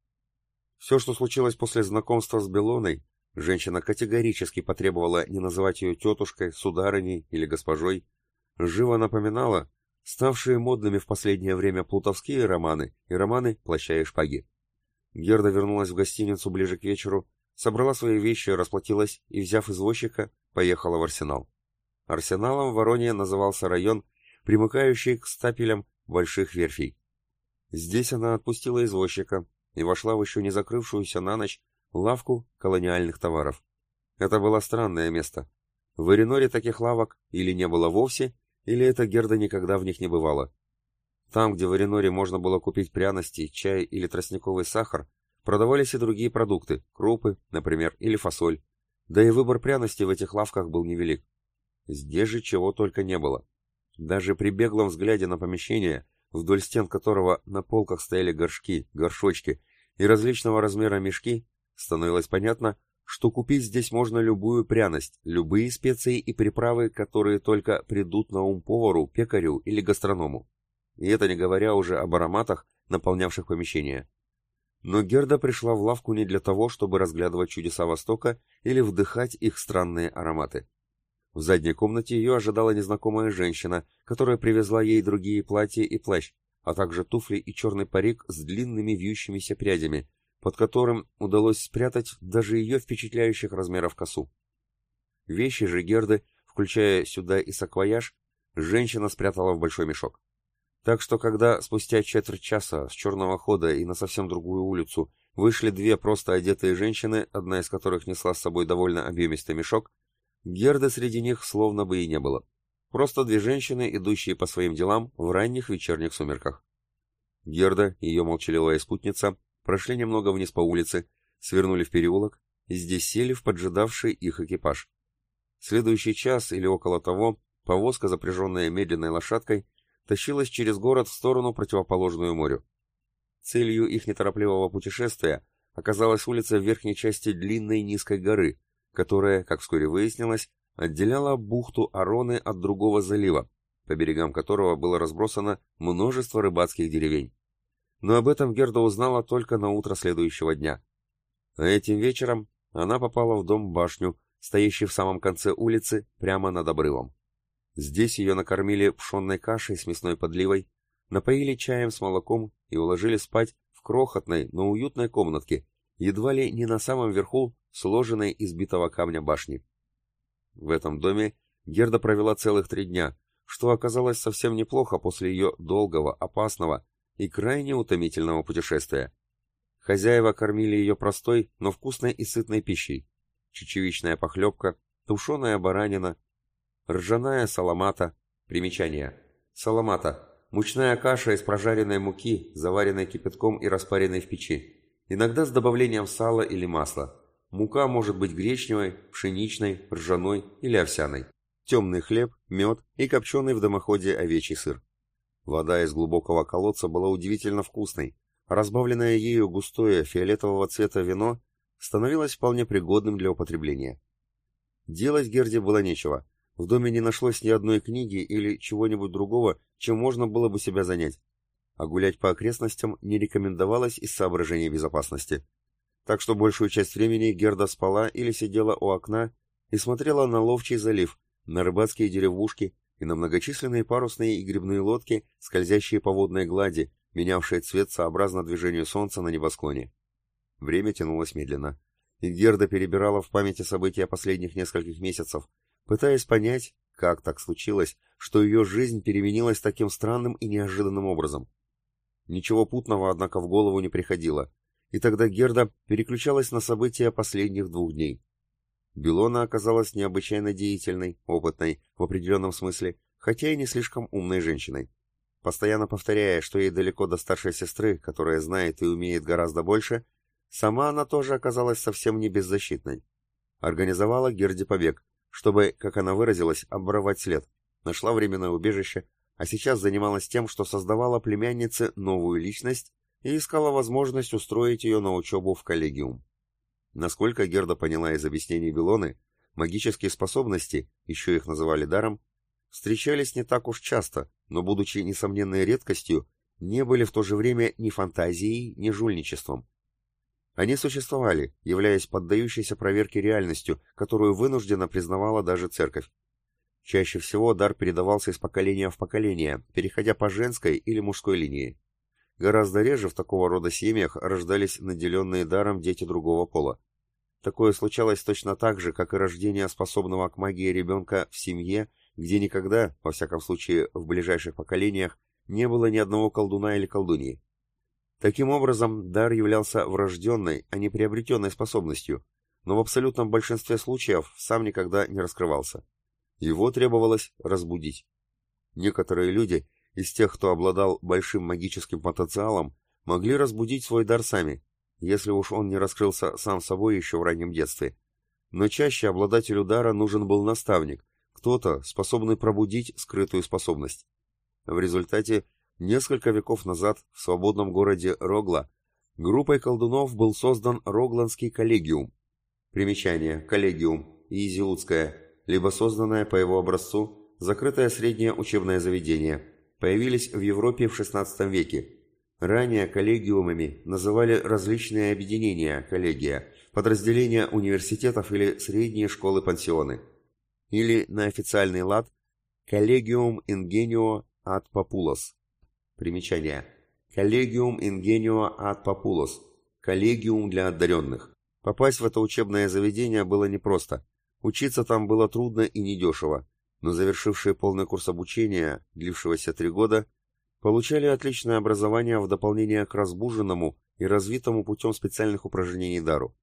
S1: Все, что случилось после знакомства с Белоной, женщина категорически потребовала не называть ее тетушкой, сударыней или госпожой, живо напоминала ставшие модными в последнее время плутовские романы и романы «Плаща и шпаги». Герда вернулась в гостиницу ближе к вечеру, собрала свои вещи, расплатилась и, взяв извозчика, поехала в Арсенал. Арсеналом в Вороне назывался район, примыкающий к стапелям больших верфей. Здесь она отпустила извозчика и вошла в еще не закрывшуюся на ночь лавку колониальных товаров. Это было странное место. В Эреноре таких лавок или не было вовсе, или эта Герда никогда в них не бывала. Там, где в Эреноре можно было купить пряности, чай или тростниковый сахар, продавались и другие продукты, крупы, например, или фасоль. Да и выбор пряностей в этих лавках был невелик. Здесь же чего только не было. Даже при беглом взгляде на помещение, вдоль стен которого на полках стояли горшки, горшочки и различного размера мешки, становилось понятно, что купить здесь можно любую пряность, любые специи и приправы, которые только придут на ум повару, пекарю или гастроному. И это не говоря уже об ароматах, наполнявших помещение. Но Герда пришла в лавку не для того, чтобы разглядывать чудеса Востока или вдыхать их странные ароматы. В задней комнате ее ожидала незнакомая женщина, которая привезла ей другие платья и плащ, а также туфли и черный парик с длинными вьющимися прядями, под которым удалось спрятать даже ее впечатляющих размеров косу. Вещи же Герды, включая сюда и саквояж, женщина спрятала в большой мешок. Так что, когда спустя четверть часа с черного хода и на совсем другую улицу вышли две просто одетые женщины, одна из которых несла с собой довольно объемистый мешок, Герды среди них словно бы и не было. Просто две женщины, идущие по своим делам в ранних вечерних сумерках. Герда и ее молчаливая спутница прошли немного вниз по улице, свернули в переулок и здесь сели в поджидавший их экипаж. Следующий час или около того повозка, запряженная медленной лошадкой, тащилась через город в сторону, противоположную морю. Целью их неторопливого путешествия оказалась улица в верхней части длинной низкой горы, которая, как вскоре выяснилось, отделяла бухту Ароны от другого залива, по берегам которого было разбросано множество рыбацких деревень. Но об этом Герда узнала только на утро следующего дня. А этим вечером она попала в дом-башню, стоящий в самом конце улицы, прямо над обрывом. Здесь ее накормили пшенной кашей с мясной подливой, напоили чаем с молоком и уложили спать в крохотной, но уютной комнатке, едва ли не на самом верху сложенной из битого камня башни. В этом доме Герда провела целых три дня, что оказалось совсем неплохо после ее долгого, опасного и крайне утомительного путешествия. Хозяева кормили ее простой, но вкусной и сытной пищей. Чечевичная похлебка, тушеная баранина, ржаная саламата. Примечание. Саламата – мучная каша из прожаренной муки, заваренной кипятком и распаренной в печи. Иногда с добавлением сала или масла. Мука может быть гречневой, пшеничной, ржаной или овсяной. Темный хлеб, мед и копченый в дымоходе овечий сыр. Вода из глубокого колодца была удивительно вкусной, а разбавленное ею густое фиолетового цвета вино становилось вполне пригодным для употребления. Делать Герде было нечего. В доме не нашлось ни одной книги или чего-нибудь другого, чем можно было бы себя занять. А гулять по окрестностям не рекомендовалось из соображений безопасности. Так что большую часть времени Герда спала или сидела у окна и смотрела на Ловчий залив, на рыбацкие деревушки и на многочисленные парусные и гребные лодки, скользящие по водной глади, менявшие цвет сообразно движению солнца на небосклоне. Время тянулось медленно, и Герда перебирала в памяти события последних нескольких месяцев, пытаясь понять, как так случилось, что ее жизнь переменилась таким странным и неожиданным образом. Ничего путного, однако, в голову не приходило, и тогда Герда переключалась на события последних двух дней. Белона оказалась необычайно деятельной, опытной, в определенном смысле, хотя и не слишком умной женщиной. Постоянно повторяя, что ей далеко до старшей сестры, которая знает и умеет гораздо больше, сама она тоже оказалась совсем не беззащитной. Организовала Герде побег, чтобы, как она выразилась, оборвать след, нашла временное убежище, а сейчас занималась тем, что создавала племяннице новую личность и искала возможность устроить ее на учебу в коллегиум. Насколько Герда поняла из объяснений Белоны, магические способности, еще их называли даром, встречались не так уж часто, но, будучи несомненной редкостью, не были в то же время ни фантазией, ни жульничеством. Они существовали, являясь поддающейся проверке реальностью, которую вынужденно признавала даже церковь. Чаще всего дар передавался из поколения в поколение, переходя по женской или мужской линии. Гораздо реже в такого рода семьях рождались наделенные даром дети другого пола. Такое случалось точно так же, как и рождение способного к магии ребенка в семье, где никогда, во всяком случае в ближайших поколениях, не было ни одного колдуна или колдуньи. Таким образом, дар являлся врожденной, а не приобретенной способностью, но в абсолютном большинстве случаев сам никогда не раскрывался. Его требовалось разбудить. Некоторые люди, из тех, кто обладал большим магическим потенциалом, могли разбудить свой дар сами, если уж он не раскрылся сам собой еще в раннем детстве. Но чаще обладателю дара нужен был наставник, кто-то, способный пробудить скрытую способность. В результате, несколько веков назад в свободном городе Рогла группой колдунов был создан Рогландский коллегиум. Примечание. Коллегиум. Иезиутское. Либо созданное по его образцу закрытое среднее учебное заведение. Появились в Европе в шестнадцатом веке. Ранее коллегиумами называли различные объединения, коллегия, подразделения университетов или средние школы-пансионы. Или на официальный лад Collegium Ingenio ad Populos. Примечание. Collegium Ingenio ad Populos. Коллегиум для одаренных. Попасть в это учебное заведение было непросто. Учиться там было трудно и недешево, но завершившие полный курс обучения, длившегося три года, получали отличное образование в дополнение к разбуженному и развитому путем специальных упражнений дару.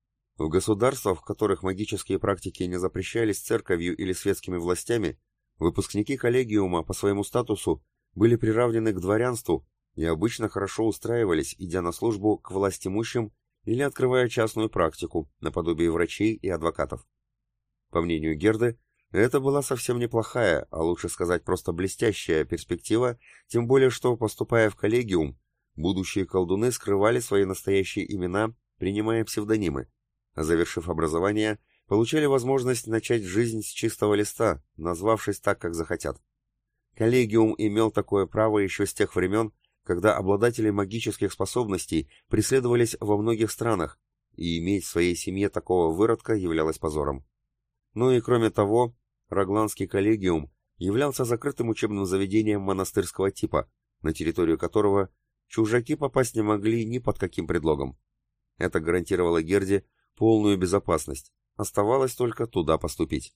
S1: В государствах, в которых магические практики не запрещались церковью или светскими властями, выпускники коллегиума по своему статусу были приравнены к дворянству и обычно хорошо устраивались, идя на службу к властимущим или открывая частную практику, наподобие врачей и адвокатов. По мнению Герды, это была совсем неплохая, а лучше сказать просто блестящая перспектива, тем более что, поступая в коллегиум, будущие колдуны скрывали свои настоящие имена, принимая псевдонимы, а завершив образование, получали возможность начать жизнь с чистого листа, назвавшись так, как захотят. Коллегиум имел такое право еще с тех времен, когда обладатели магических способностей преследовались во многих странах, и иметь в своей семье такого выродка являлось позором. Ну и кроме того, Рогландский коллегиум являлся закрытым учебным заведением монастырского типа, на территорию которого чужаки попасть не могли ни под каким предлогом. Это гарантировало Герде полную безопасность. Оставалось только туда поступить.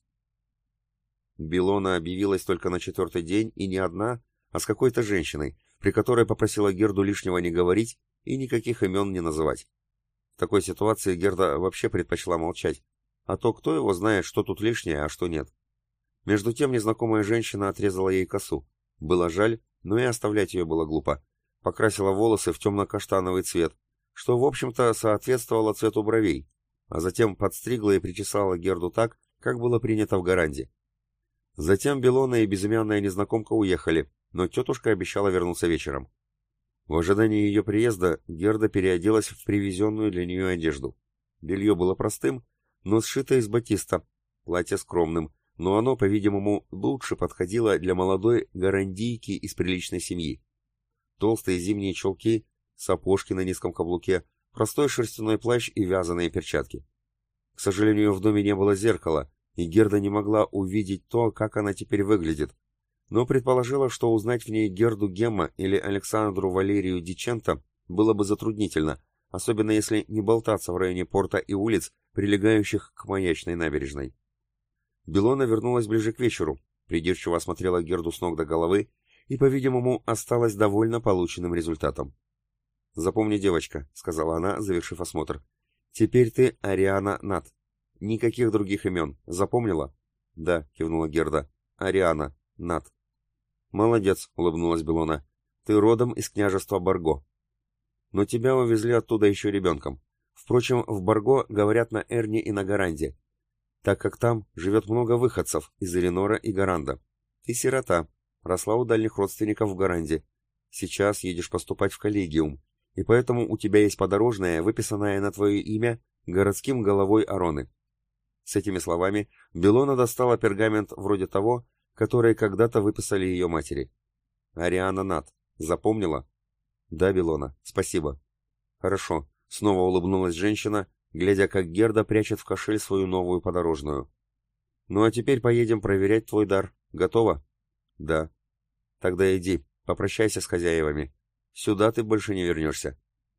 S1: Белона объявилась только на четвертый день, и не одна, а с какой-то женщиной, при которой попросила Герду лишнего не говорить и никаких имен не называть. В такой ситуации Герда вообще предпочла молчать, а то кто его знает, что тут лишнее, а что нет. Между тем незнакомая женщина отрезала ей косу. Было жаль, но и оставлять ее было глупо. Покрасила волосы в темно-каштановый цвет, что, в общем-то, соответствовало цвету бровей, а затем подстригла и причесала Герду так, как было принято в Гаранде. Затем Белона и безымянная незнакомка уехали, но тетушка обещала вернуться вечером. В ожидании ее приезда Герда переоделась в привезенную для нее одежду. Белье было простым, но сшито из батиста, платье скромным, но оно, по-видимому, лучше подходило для молодой гарандийки из приличной семьи. Толстые зимние чулки, сапожки на низком каблуке, простой шерстяной плащ и вязаные перчатки. К сожалению, в доме не было зеркала, и Герда не могла увидеть то, как она теперь выглядит, но предположила, что узнать в ней Герду Гемма или Александру Валерию Диченто было бы затруднительно, особенно если не болтаться в районе порта и улиц, прилегающих к Маячной набережной. Белона вернулась ближе к вечеру, придирчиво осмотрела Герду с ног до головы и, по-видимому, осталась довольна полученным результатом. «Запомни, девочка», — сказала она, завершив осмотр, — «теперь ты Ариана Нат. Никаких других имен. Запомнила?» «Да», — кивнула Герда, — «Ариана Нат». «Молодец», — улыбнулась Белона, — «ты родом из княжества Барго. Но тебя увезли оттуда еще ребенком. Впрочем, в Барго говорят на Эрне и на Гаранде, так как там живет много выходцев из Элинора и Гаранда. Ты сирота, росла у дальних родственников в Гаранде. Сейчас едешь поступать в коллегиум, и поэтому у тебя есть подорожное, выписанное на твое имя городским головой Ароны». С этими словами Белона достала пергамент вроде того, который когда-то выписали ее матери. «Ариана Нат. Запомнила?» «Да, Белона. Спасибо». «Хорошо», — снова улыбнулась женщина, глядя, как Герда прячет в кошель свою новую подорожную. «Ну а теперь поедем проверять твой дар. Готова?» «Да». «Тогда иди, попрощайся с хозяевами. Сюда ты больше не вернешься».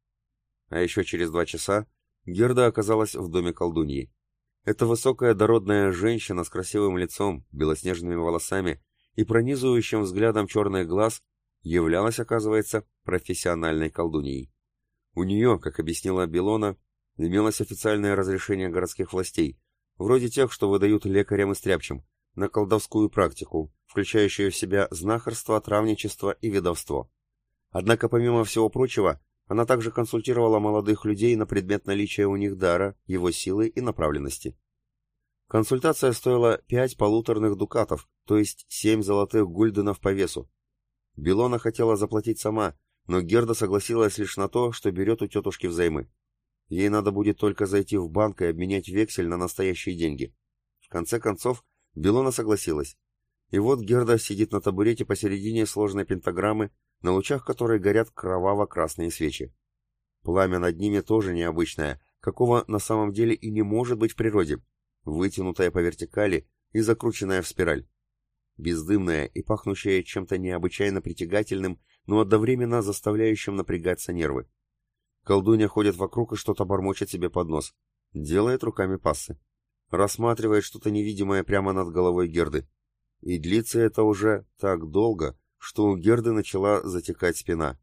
S1: А еще через два часа Герда оказалась в доме колдуньи. Эта высокая дородная женщина с красивым лицом, белоснежными волосами и пронизывающим взглядом черных глаз являлась, оказывается, профессиональной колдуньей. У нее, как объяснила Белона, имелось официальное разрешение городских властей, вроде тех, что выдают лекарям и стряпчим, на колдовскую практику, включающую в себя знахарство, травничество и ведовство. Однако, помимо всего прочего, она также консультировала молодых людей на предмет наличия у них дара, его силы и направленности. Консультация стоила пять полуторных дукатов, то есть семь золотых гульденов по весу. Белона хотела заплатить сама, но Герда согласилась лишь на то, что берет у тетушки взаймы. Ей надо будет только зайти в банк и обменять вексель на настоящие деньги. В конце концов, Белона согласилась. И вот Герда сидит на табурете посередине сложной пентаграммы, на лучах которой горят кроваво-красные свечи. Пламя над ними тоже необычное, какого на самом деле и не может быть в природе, вытянутое по вертикали и закрученное в спираль. Бездымное и пахнущее чем-то необычайно притягательным, но одновременно заставляющим напрягаться нервы. Колдунья ходит вокруг и что-то бормочет себе под нос, делает руками пассы, рассматривает что-то невидимое прямо над головой Герды. И длится это уже так долго, что у Герды начала затекать спина.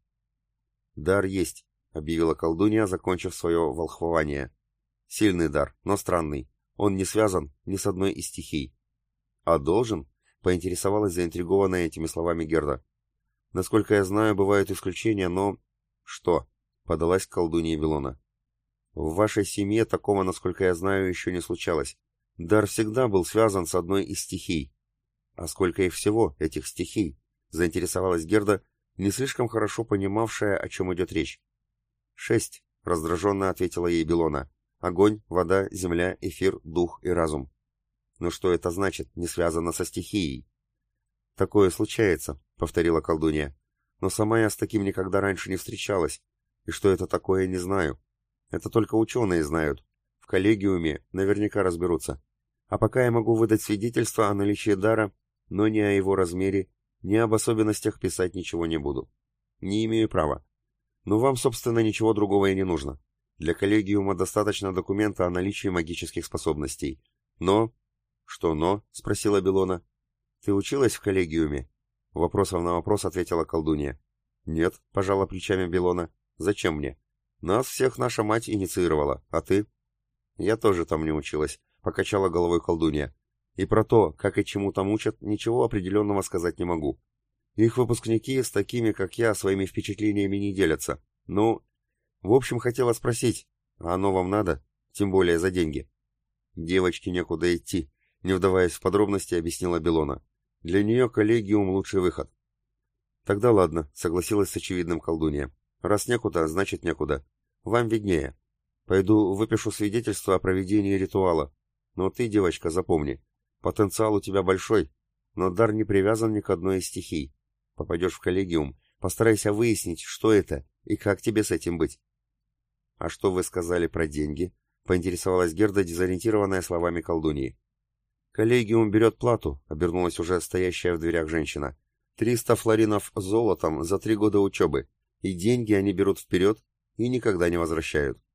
S1: «Дар есть», — объявила колдунья, закончив свое волхвование. «Сильный дар, но странный. Он не связан ни с одной из стихий». «А должен?» — поинтересовалась заинтригованная этими словами Герда. «Насколько я знаю, бывают исключения, но...» «Что?» — подалась к колдунье Белона. «В вашей семье такого, насколько я знаю, еще не случалось. Дар всегда был связан с одной из стихий». «А сколько их всего, этих стихий?» — заинтересовалась Герда, не слишком хорошо понимавшая, о чем идет речь. «Шесть», — раздраженно ответила ей Белона. «Огонь, вода, земля, эфир, дух и разум». «Но что это значит, не связано со стихией?» «Такое случается», — повторила колдунья. «Но сама я с таким никогда раньше не встречалась, и что это такое, не знаю. Это только ученые знают. В коллегиуме наверняка разберутся. А пока я могу выдать свидетельство о наличии дара, но ни о его размере, ни об особенностях писать ничего не буду. Не имею права. Но вам, собственно, ничего другого и не нужно. Для коллегиума достаточно документа о наличии магических способностей. Но... Что но? Спросила Белона. Ты училась в коллегиуме? Вопросом на вопрос ответила колдунья. Нет, пожала плечами Белона. Зачем мне? Нас всех наша мать инициировала, а ты? Я тоже там не училась, покачала головой колдунья. И про то, как и чему там учат, ничего определенного сказать не могу. Их выпускники с такими, как я, своими впечатлениями не делятся. Ну, в общем, хотела спросить, а оно вам надо? Тем более за деньги. Девочке некуда идти, не вдаваясь в подробности, объяснила Белона. Для нее коллегиум лучший выход. Тогда ладно, согласилась с очевидным колдунья. Раз некуда, значит некуда. Вам виднее. Пойду выпишу свидетельство о проведении ритуала. Но ты, девочка, запомни, потенциал у тебя большой, но дар не привязан ни к одной из стихий. Попадешь в коллегиум, постарайся выяснить, что это и как тебе с этим быть. А что вы сказали про деньги? Поинтересовалась Герда, дезориентированная словами колдуньи. Коллегиум берет плату, обернулась уже стоящая в дверях женщина. Триста флоринов золотом за три года учебы, и деньги они берут вперед и никогда не возвращают.